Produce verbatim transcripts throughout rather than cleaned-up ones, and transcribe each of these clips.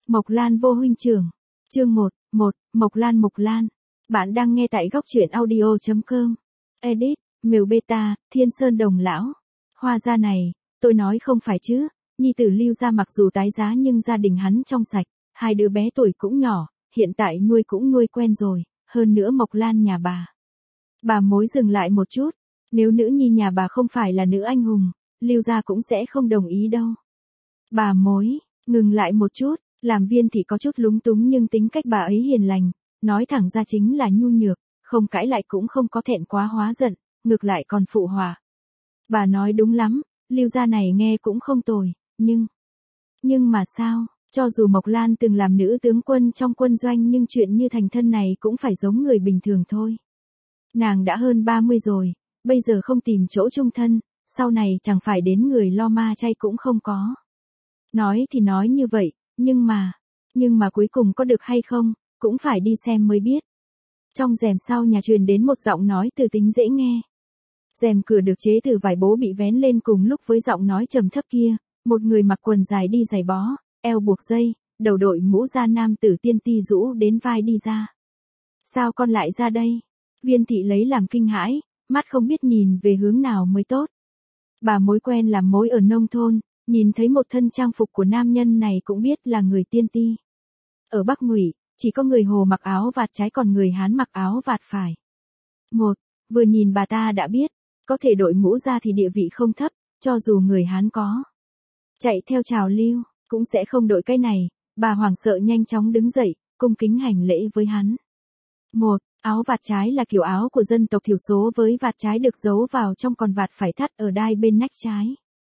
Mộc Lan vô huynh trưởng. Chương một, một, Mộc Lan Mộc Lan. Bạn đang nghe tại góc truyện audio chấm com. Edit, Mèo Beta, Thiên Sơn Đồng Lão. Hoa gia này, tôi nói không phải chứ, nhi tử Lưu gia mặc dù tái giá nhưng gia đình hắn trong sạch, hai đứa bé tuổi cũng nhỏ, hiện tại nuôi cũng nuôi quen rồi, hơn nữa Mộc Lan nhà bà. Bà mối dừng lại một chút, nếu nữ nhi nhà bà không phải là nữ anh hùng, Lưu gia cũng sẽ không đồng ý đâu. Bà mối, ngừng lại một chút, làm Viên thị có chút lúng túng nhưng tính cách bà ấy hiền lành, nói thẳng ra chính là nhu nhược, không cãi lại cũng không có thẹn quá hóa giận, ngược lại còn phụ họa. Bà nói đúng lắm, Lưu gia này nghe cũng không tồi, nhưng... Nhưng mà sao, cho dù Mộc Lan từng làm nữ tướng quân trong quân doanh nhưng chuyện như thành thân này cũng phải giống người bình thường thôi. Nàng đã hơn ba mươi rồi, bây giờ không tìm chỗ chung thân, sau này chẳng phải đến người lo ma chay cũng không có. Nói thì nói như vậy, nhưng mà, nhưng mà cuối cùng có được hay không, cũng phải đi xem mới biết. Trong rèm sau nhà truyền đến một giọng nói từ tính dễ nghe. Rèm cửa được chế từ vải bố bị vén lên cùng lúc với giọng nói trầm thấp kia, một người mặc quần dài đi giày bó, eo buộc dây, đầu đội mũ da nam tử tiên ti rũ đến vai đi ra. Sao con lại ra đây? Viên thị lấy làm kinh hãi, mắt không biết nhìn về hướng nào mới tốt. Bà mối quen làm mối ở nông thôn, nhìn thấy một thân trang phục của nam nhân này cũng biết là người tiên ti. Ở Bắc Ngụy, chỉ có người Hồ mặc áo vạt trái còn người Hán mặc áo vạt phải. Một, vừa nhìn bà ta đã biết, có thể đội mũ ra thì địa vị không thấp, cho dù người Hán có chạy theo trào lưu, cũng sẽ không đội cái này. Bà hoảng sợ nhanh chóng đứng dậy, cung kính hành lễ với hắn. Một, áo vạt trái là kiểu áo của dân tộc thiểu số với vạt trái được giấu vào trong còn vạt phải thắt ở đai bên nách trái.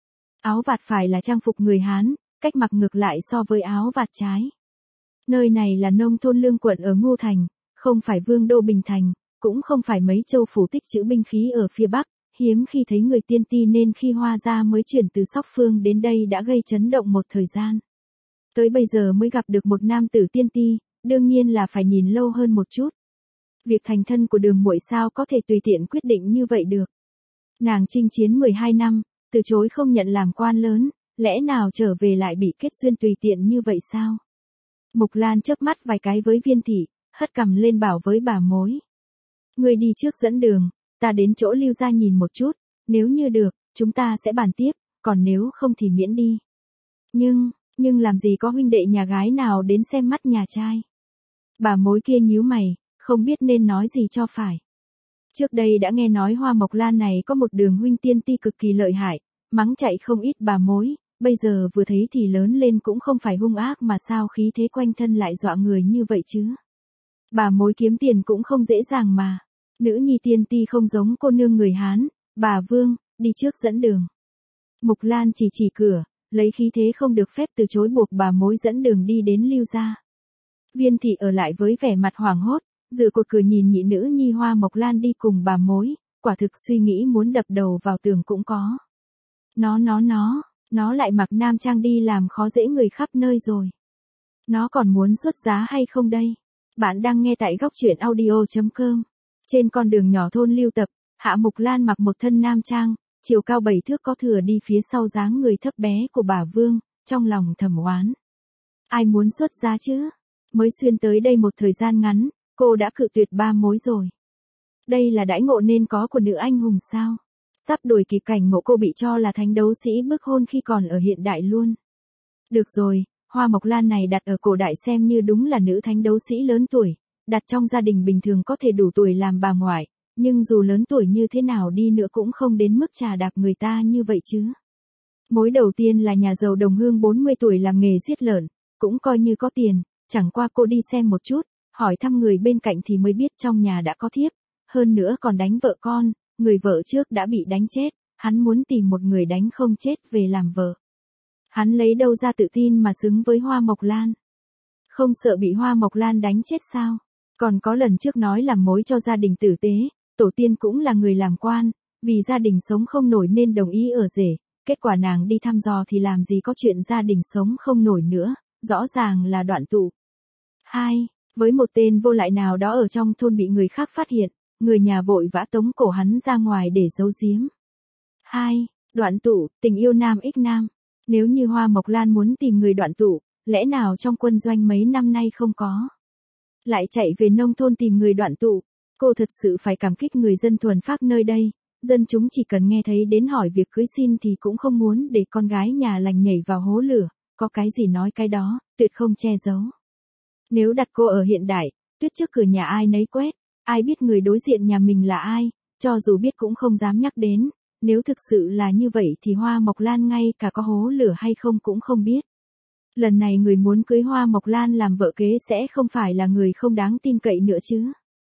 Áo vạt phải là trang phục người Hán, cách mặc ngược lại so với áo vạt trái. Nơi này là nông thôn Lương quận ở Ngô Thành, không phải Vương đô Bình Thành, cũng không phải mấy châu phủ tích trữ binh khí ở phía Bắc, hiếm khi thấy người tiên ti nên khi Hoa gia mới chuyển từ Sóc Phương đến đây đã gây chấn động một thời gian. Tới bây giờ mới gặp được một nam tử tiên ti, đương nhiên là phải nhìn lâu hơn một chút. Việc thành thân của Đường muội sao có thể tùy tiện quyết định như vậy được. Nàng chinh chiến mười hai năm, từ chối không nhận làm quan lớn, lẽ nào trở về lại bị kết duyên tùy tiện như vậy sao? Mộc Lan chớp mắt vài cái với Viên thị, hất cằm lên bảo với bà mối. Người đi trước dẫn đường, ta đến chỗ Lưu gia nhìn một chút, nếu như được, chúng ta sẽ bàn tiếp, còn nếu không thì miễn đi. Nhưng, nhưng làm gì có huynh đệ nhà gái nào đến xem mắt nhà trai? Bà mối kia nhíu mày, không biết nên nói gì cho phải. Trước đây đã nghe nói Hoa Mộc Lan này có một đường huynh tiên ti cực kỳ lợi hại, mắng chạy không ít bà mối, bây giờ vừa thấy thì lớn lên cũng không phải hung ác mà sao khí thế quanh thân lại dọa người như vậy chứ. Bà mối kiếm tiền cũng không dễ dàng mà. Nữ nhi tiên ti không giống cô nương người Hán, bà Vương, đi trước dẫn đường. Mộc Lan chỉ chỉ cửa, lấy khí thế không được phép từ chối buộc bà mối dẫn đường đi đến Lưu gia. Viên thị ở lại với vẻ mặt hoảng hốt, dựa cột cửa nhìn nhị nữ nhi Hoa Mộc Lan đi cùng bà mối, quả thực suy nghĩ muốn đập đầu vào tường cũng có. Nó nó nó, nó lại mặc nam trang đi làm khó dễ người khắp nơi rồi. Nó còn muốn xuất giá hay không đây? Bạn đang nghe tại góc truyện audio chấm com. Trên con đường nhỏ thôn Lưu Tập, Hạ Mộc Lan mặc một thân nam trang, chiều cao bảy thước có thừa đi phía sau dáng người thấp bé của bà Vương, trong lòng thầm oán. Ai muốn xuất giá chứ? Mới xuyên tới đây một thời gian ngắn, cô đã cự tuyệt ba mối rồi. Đây là đãi ngộ nên có của nữ anh hùng sao? Sắp đuổi kịp cảnh ngộ cô bị cho là thánh đấu sĩ bức hôn khi còn ở hiện đại luôn. Được rồi, Hoa Mộc Lan này đặt ở cổ đại xem như đúng là nữ thánh đấu sĩ lớn tuổi, đặt trong gia đình bình thường có thể đủ tuổi làm bà ngoại, nhưng dù lớn tuổi như thế nào đi nữa cũng không đến mức trà đạp người ta như vậy chứ. Mối đầu tiên là nhà giàu đồng hương bốn mươi tuổi làm nghề giết lợn, cũng coi như có tiền, chẳng qua cô đi xem một chút, hỏi thăm người bên cạnh thì mới biết trong nhà đã có thiếp, hơn nữa còn đánh vợ con, người vợ trước đã bị đánh chết, hắn muốn tìm một người đánh không chết về làm vợ. Hắn lấy đâu ra tự tin mà xứng với Hoa Mộc Lan? Không sợ bị Hoa Mộc Lan đánh chết sao? Còn có lần trước nói làm mối cho gia đình tử tế, tổ tiên cũng là người làm quan, vì gia đình sống không nổi nên đồng ý ở rể, kết quả nàng đi thăm dò thì làm gì có chuyện gia đình sống không nổi nữa, rõ ràng là đoạn tụ. Hai, với một tên vô lại nào đó ở trong thôn bị người khác phát hiện, người nhà vội vã tống cổ hắn ra ngoài để giấu giếm. Hai, đoạn tụ, tình yêu nam ích nam. Nếu như Hoa Mộc Lan muốn tìm người đoạn tụ, lẽ nào trong quân doanh mấy năm nay không có. Lại chạy về nông thôn tìm người đoạn tụ, cô thật sự phải cảm kích người dân thuần phác nơi đây, dân chúng chỉ cần nghe thấy đến hỏi việc cưới xin thì cũng không muốn để con gái nhà lành nhảy vào hố lửa, có cái gì nói cái đó, tuyệt không che giấu. Nếu đặt cô ở hiện đại, tuyết trước cửa nhà ai nấy quét, ai biết người đối diện nhà mình là ai, cho dù biết cũng không dám nhắc đến, nếu thực sự là như vậy thì Hoa Mộc Lan ngay cả có hố lửa hay không cũng không biết. Lần này người muốn cưới Hoa Mộc Lan làm vợ kế sẽ không phải là người không đáng tin cậy nữa chứ.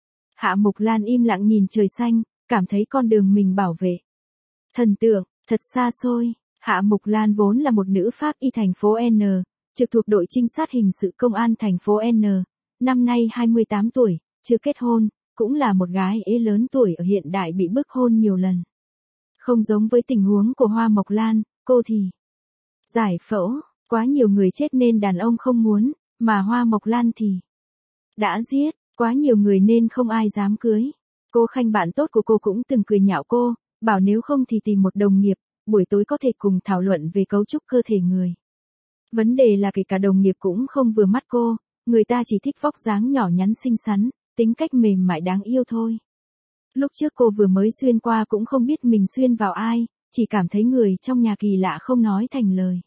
Hạ Mộc Lan im lặng nhìn trời xanh, cảm thấy con đường mình bảo vệ. Thần tượng, thật xa xôi, Hạ Mộc Lan vốn là một nữ pháp y thành phố N, trực thuộc đội trinh sát hình sự công an thành phố N, năm nay hai mươi tám tuổi, chưa kết hôn, cũng là một gái ế lớn tuổi ở hiện đại bị bức hôn nhiều lần. Không giống với tình huống của Hoa Mộc Lan, cô thì giải phẫu, quá nhiều người chết nên đàn ông không muốn, mà Hoa Mộc Lan thì đã giết, quá nhiều người nên không ai dám cưới. Cô Khanh bạn tốt của cô cũng từng cười nhạo cô, bảo nếu không thì tìm một đồng nghiệp, buổi tối có thể cùng thảo luận về cấu trúc cơ thể người. Vấn đề là kể cả đồng nghiệp cũng không vừa mắt cô, người ta chỉ thích vóc dáng nhỏ nhắn xinh xắn, tính cách mềm mại đáng yêu thôi. Lúc trước cô vừa mới xuyên qua cũng không biết mình xuyên vào ai, chỉ cảm thấy người trong nhà kỳ lạ không nói thành lời.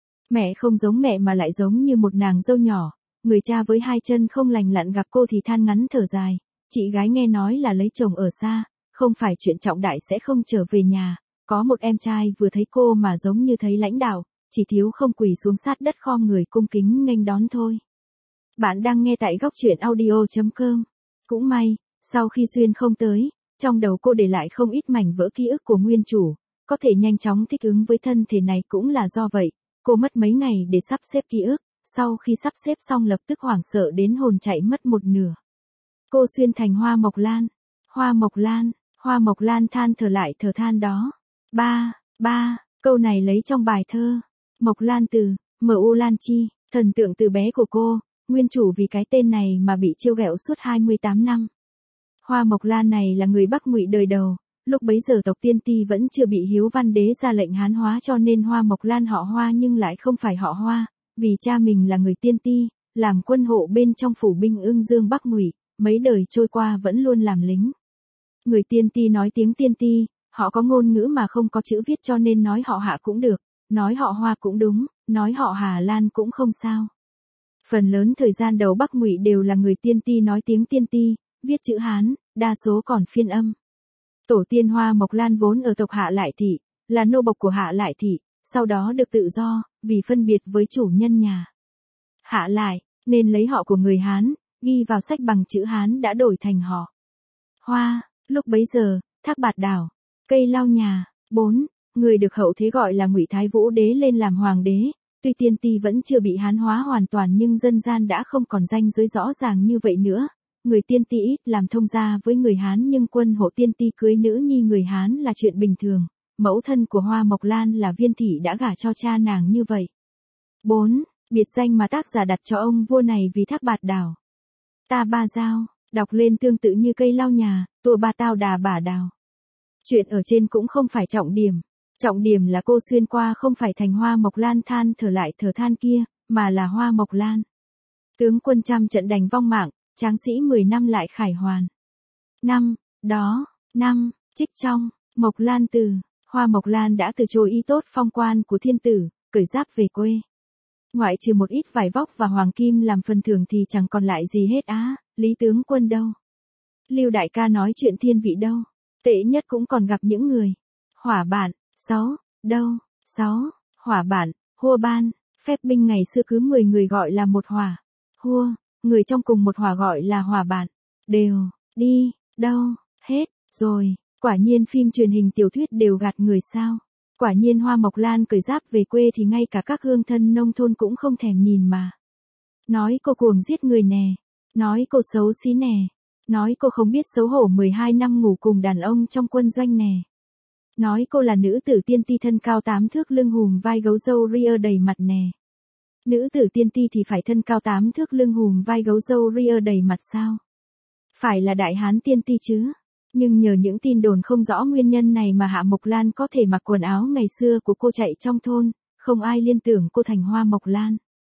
Mẹ không giống mẹ mà lại giống như một nàng dâu nhỏ, người cha với hai chân không lành lặn gặp cô thì than ngắn thở dài, chị gái nghe nói là lấy chồng ở xa, không phải chuyện trọng đại sẽ không trở về nhà, có một em trai vừa thấy cô mà giống như thấy lãnh đạo, chỉ thiếu không quỳ xuống sát đất khom người cung kính nghênh đón thôi. Bạn đang nghe tại góc truyện audio chấm com. Cũng may, sau khi xuyên không tới, trong đầu cô để lại không ít mảnh vỡ ký ức của nguyên chủ, có thể nhanh chóng thích ứng với thân thể này cũng là do vậy, cô mất mấy ngày để sắp xếp ký ức, sau khi sắp xếp xong lập tức hoảng sợ đến hồn chạy mất một nửa. Cô xuyên thành Hoa Mộc Lan, Hoa Mộc Lan, Hoa Mộc Lan than thở lại thở than đó. Ba, ba, câu này lấy trong bài thơ, Mộc Lan từ, M U Lan Chi, thần tượng từ bé của cô, nguyên chủ vì cái tên này mà bị trêu ghẹo suốt hai mươi tám năm. Hoa Mộc Lan này là người Bắc Ngụy đời đầu, lúc bấy giờ tộc Tiên Ti vẫn chưa bị Hiếu Văn Đế ra lệnh Hán hóa cho nên Hoa Mộc Lan họ Hoa nhưng lại không phải họ Hoa, vì cha mình là người Tiên Ti, làm quân hộ bên trong phủ binh Ưng Dương Bắc Ngụy, mấy đời trôi qua vẫn luôn làm lính. Người Tiên Ti nói tiếng Tiên Ti, họ có ngôn ngữ mà không có chữ viết cho nên nói họ Hạ cũng được, nói họ Hoa cũng đúng, nói họ Hà Lan cũng không sao. Phần lớn thời gian đầu Bắc Ngụy đều là người Tiên Ti nói tiếng Tiên Ti, viết chữ Hán, đa số còn phiên âm. Tổ tiên Hoa Mộc Lan vốn ở tộc Hạ Lại Thị, là nô bộc của Hạ Lại Thị, sau đó được tự do, vì phân biệt với chủ nhân nhà Hạ Lại, nên lấy họ của người Hán, ghi vào sách bằng chữ Hán đã đổi thành họ Hoa. Lúc bấy giờ, thác bạt đảo, cây lau nhà, bốn người được hậu thế gọi là Ngụy Thái Vũ Đế lên làm hoàng đế. Tuy Tiên Ti vẫn chưa bị Hán hóa hoàn toàn nhưng dân gian đã không còn ranh giới rõ ràng như vậy nữa. Người Tiên Ti ít làm thông gia với người Hán nhưng quân hộ Tiên Ti cưới nữ nhi người Hán là chuyện bình thường. Mẫu thân của Hoa Mộc Lan là Viên Thị đã gả cho cha nàng như vậy. bốn Biệt danh mà tác giả đặt cho ông vua này vì thác bạt đảo. Ta ba giao, đọc lên tương tự như cây lau nhà, tua ba tao đà bả đào. Chuyện ở trên cũng không phải trọng điểm. Trọng điểm là cô xuyên qua không phải thành Hoa Mộc Lan than thở lại thở than kia, mà là Hoa Mộc Lan. Tướng quân trăm trận đành vong mạng, tráng sĩ mười năm lại khải hoàn. Năm, đó, năm, trích trong, Mộc Lan từ, Hoa Mộc Lan đã từ chối ý tốt phong quan của thiên tử, cởi giáp về quê. Ngoại trừ một ít vải vóc và hoàng kim làm phần thưởng thì chẳng còn lại gì hết á, Lý tướng quân đâu? Lưu đại ca nói chuyện thiên vị đâu? Tệ nhất cũng còn gặp những người. Hỏa bản, sáu, đâu, sáu, hỏa bản, hua ban, phép binh ngày xưa cứ mười người gọi là một hỏa. Hua, người trong cùng một hỏa gọi là hỏa bản. Đều, đi, đâu, hết, rồi, quả nhiên phim truyền hình tiểu thuyết đều gạt người sao. Quả nhiên Hoa Mộc Lan cởi giáp về quê thì ngay cả các hương thân nông thôn cũng không thèm nhìn mà. Nói cô cuồng giết người nè, nói cô xấu xí nè, nói cô không biết xấu hổ mười hai năm ngủ cùng đàn ông trong quân doanh nè. Nói cô là nữ tử Tiên Ti thân cao tám thước lưng hùm vai gấu râu ria đầy mặt nè. Nữ tử Tiên Ti thì phải thân cao tám thước lưng hùm vai gấu râu ria đầy mặt sao? Phải là đại hán Tiên Ti chứ? Nhưng nhờ những tin đồn không rõ nguyên nhân này mà Hạ Mộc Lan có thể mặc quần áo ngày xưa của cô chạy trong thôn, không ai liên tưởng cô thành Hoa Mộc Lan.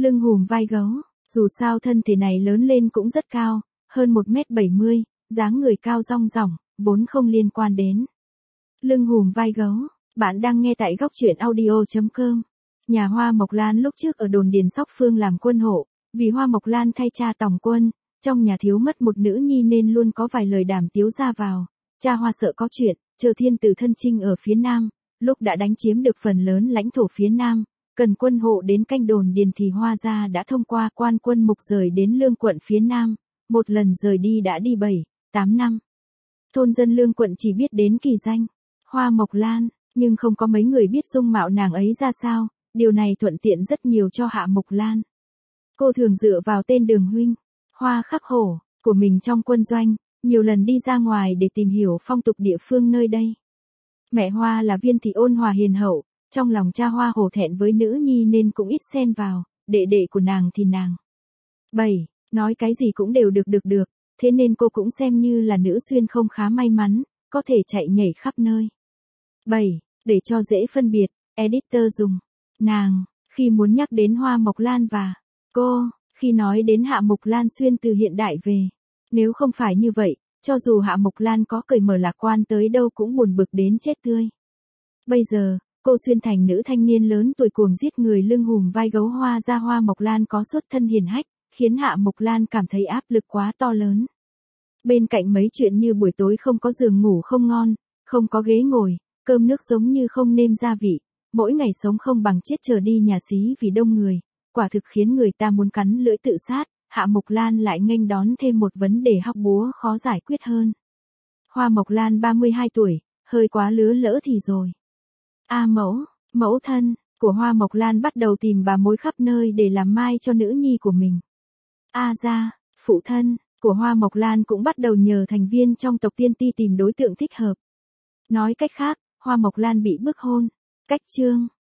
lưng hùm vai gấu, dù sao thân thể này lớn lên cũng rất cao, hơn một mét bảy mươi, dáng người cao rong ròng, vốn không liên quan đến lưng hùm vai gấu. Bạn đang nghe tại góc truyện audio chấm com. Nhà Hoa Mộc Lan lúc trước ở đồn điền Sóc Phương làm quân hộ, vì Hoa Mộc Lan thay cha tòng quân, trong nhà thiếu mất một nữ nhi nên luôn có vài lời đàm tiếu ra vào. Cha Hoa sợ có chuyện, chờ thiên tử thân chinh ở phía Nam, lúc đã đánh chiếm được phần lớn lãnh thổ phía Nam, cần quân hộ đến canh đồn điền thì Hoa gia đã thông qua quan quân mục rời đến Lương quận phía Nam, một lần rời đi đã đi bảy, tám năm. Thôn dân Lương quận chỉ biết đến kỳ danh Hoa Mộc Lan, nhưng không có mấy người biết dung mạo nàng ấy ra sao, điều này thuận tiện rất nhiều cho Hạ Mộc Lan. Cô thường dựa vào tên Đường huynh, Hoa Khắc Hổ, của mình trong quân doanh, nhiều lần đi ra ngoài để tìm hiểu phong tục địa phương nơi đây. Mẹ Hoa là Viên thị ôn hòa hiền hậu, trong lòng cha Hoa hổ thẹn với nữ nhi nên cũng ít xen vào, đệ đệ của nàng thì nàng bảy, nói cái gì cũng đều được được được, thế nên cô cũng xem như là nữ xuyên không khá may mắn, có thể chạy nhảy khắp nơi. bảy. Để cho dễ phân biệt, editor dùng nàng khi muốn nhắc đến Hoa Mộc Lan và cô khi nói đến Hạ Mộc Lan xuyên từ hiện đại về. Nếu không phải như vậy, cho dù Hạ Mộc Lan có cởi mở lạc quan tới đâu cũng buồn bực đến chết tươi. Bây giờ, cô xuyên thành nữ thanh niên lớn tuổi cuồng giết người lưng hùm vai gấu Hoa ra Hoa Mộc Lan có xuất thân hiền hách, khiến Hạ Mộc Lan cảm thấy áp lực quá to lớn. Bên cạnh mấy chuyện như buổi tối không có giường ngủ không ngon, không có ghế ngồi, cơm nước giống như không nêm gia vị, mỗi ngày sống không bằng chết chờ đi nhà xí vì đông người, quả thực khiến người ta muốn cắn lưỡi tự sát. Hạ Mộc Lan lại nghênh đón thêm một vấn đề hóc búa khó giải quyết hơn. Hoa Mộc Lan ba mươi hai tuổi, hơi quá lứa lỡ thì rồi. A mẫu, mẫu thân của Hoa Mộc Lan bắt đầu tìm bà mối khắp nơi để làm mai cho nữ nhi của mình. A gia, phụ thân của Hoa Mộc Lan cũng bắt đầu nhờ thành viên trong tộc Tiên Ti tìm đối tượng thích hợp. Nói cách khác, Hoa Mộc Lan bị bức hôn. Cách chương